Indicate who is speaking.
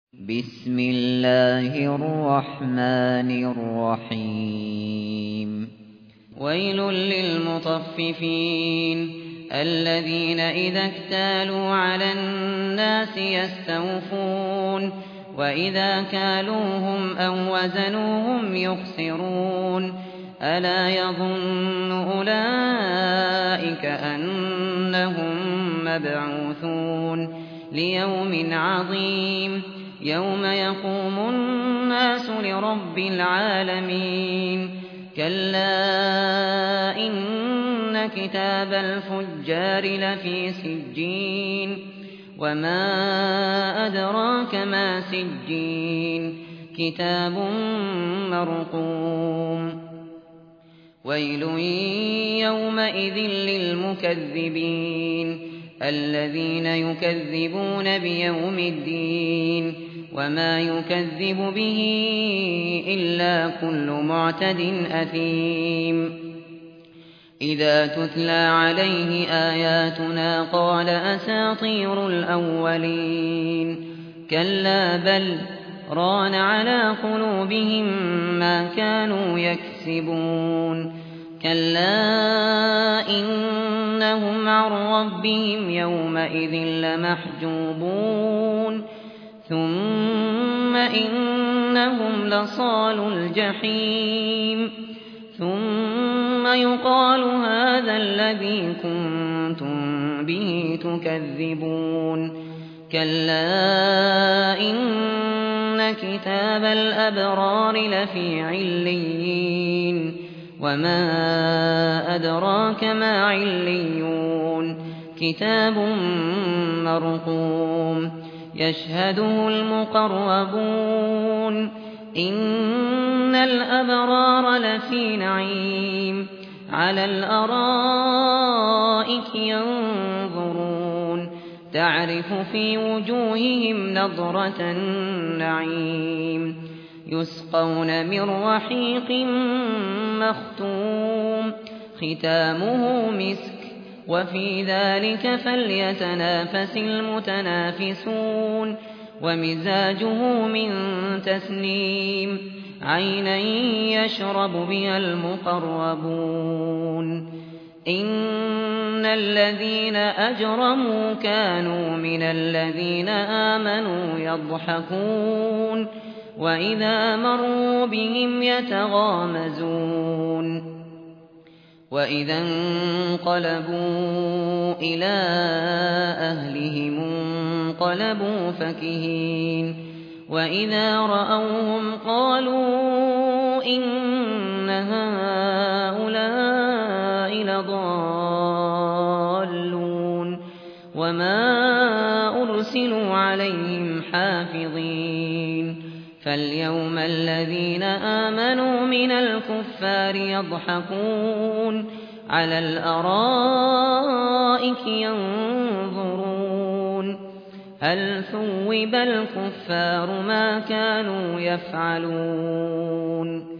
Speaker 1: بسم الله الرحمن الرحيم ويل للمطففين الذين إذا اكتالوا على الناس يستوفون وإذا كالوهم أو وزنوهم يخسرون ألا يظن أولئك أنهم مبعوثون ليوم عظيم يوم يقوم الناس لرب العالمين كلا إن كتاب الفجار لفي سجين وما أدراك ما سجين كتاب مرقوم ويل يومئذ للمكذبين الذين يكذبون بيوم الدين وما يكذب به إلا كل معتد أثيم إذا تتلى عليه آياتنا قال أساطير الأولين كلا بل ران على قلوبهم ما كانوا يكسبون كلا إنهم عن ربهم يومئذ لمحجوبون ثم إنهم لصالو الجحيم ثم يقال هذا الذي كنتم به تكذبون كلا إن كتاب الأبرار لفي عليين وما أدراك ما عليون كتاب مرقوم يشهده المقربون إن الأبرار لفي نعيم على الأرائك ينظرون تعرف في وجوههم نضرة النعيم يسقون من رحيق مختوم ختامه مسك وفي ذلك فليتنافس المتنافسون ومزاجه من تسنيم عينا يشرب بها المقربون إن الذين أجرموا كانوا من الذين آمنوا يضحكون وإذا مروا بهم يتغامزون وإذا انقلبوا إلى أهلهم انقلبوا فكهين وإذا رأوهم قالوا إن هؤلاء لضالون وما أرسلوا عليهم حافظين فاليوم الذين آمنوا من الكفار يضحكون على الأرائك ينظرون هل ثوب الكفار ما كانوا يفعلون